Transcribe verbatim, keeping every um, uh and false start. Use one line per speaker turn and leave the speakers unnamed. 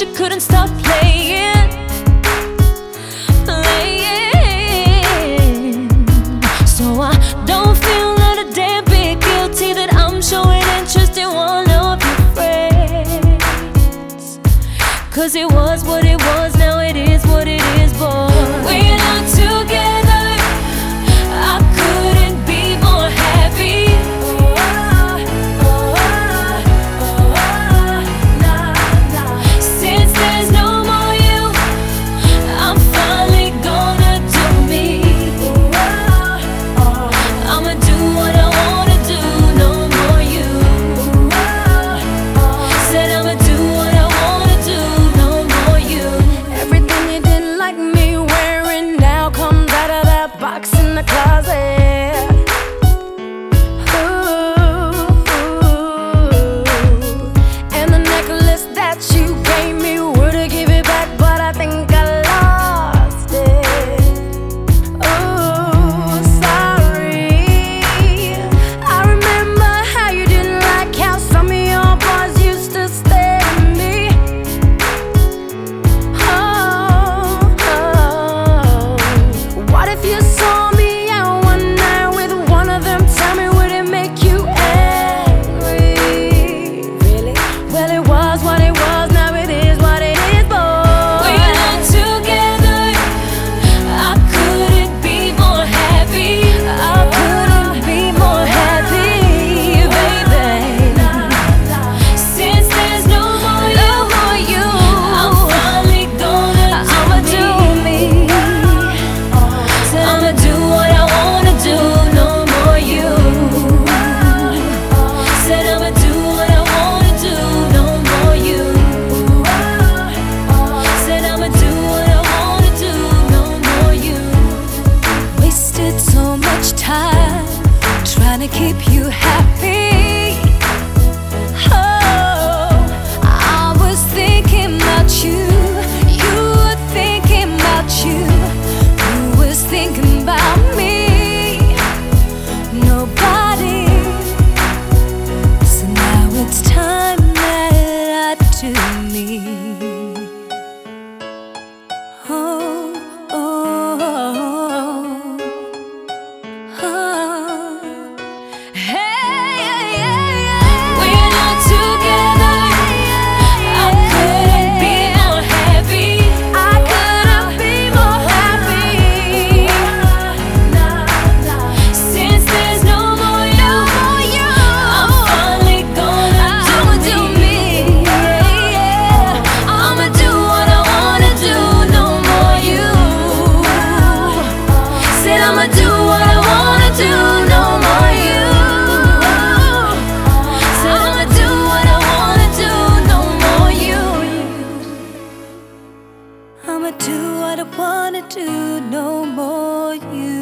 you couldn't stop playing, playing. So I don't feel not a damn bit guilty that I'm showing interest in one of your friends. Cause it was what it was, now it is what it is, boy. We're not together, I couldn't be more happy. Since there's no more you, I'm finally gonna do me. I'ma do what I wanna do, no more you. Said I'ma do what I wanna do, no more you.
Everything you didn't like me wearing now comes out of that box in the closet. Ooh. And the necklace that you gave me, would've give it back, but I think I lost it. Ooh, sorry. I remember how you didn't like how some of your boys used to stare at me. Oh, oh. What if you saw me out one night with one of them? Tell me, would it make you angry? Really? Well, it was what it was, now it is what it is, boy.
We're not together, I couldn't be more happy.
I couldn't be more happy, baby.
Since there's no more you,
No more you.
I'm finally gonna do
I'ma do
me.
me.
I'ma do what I wanna do, no more you. Said I'ma do what I wanna do, no more you. Said I'ma do what I wanna do, no more you.
Wasted so much time trying to keep you happy. Oh, I was thinking about you, you were thinking about you, who was thinking about me? Nobody. So now it's time that I do me. Oh, oh, oh, oh. Hey, yeah, yeah, yeah.
We're not together, I couldn't be more happy.
I couldn't be more happy.
Since there's no more you, I'm finally gonna
I'ma
do
do
me.
me. Yeah.
I'ma do what I wanna do, no more you. Said I'ma do what I wanna do, no more you. Said I'ma do what I wanna do, no more you.
I'ma do what I wanna do, no more you.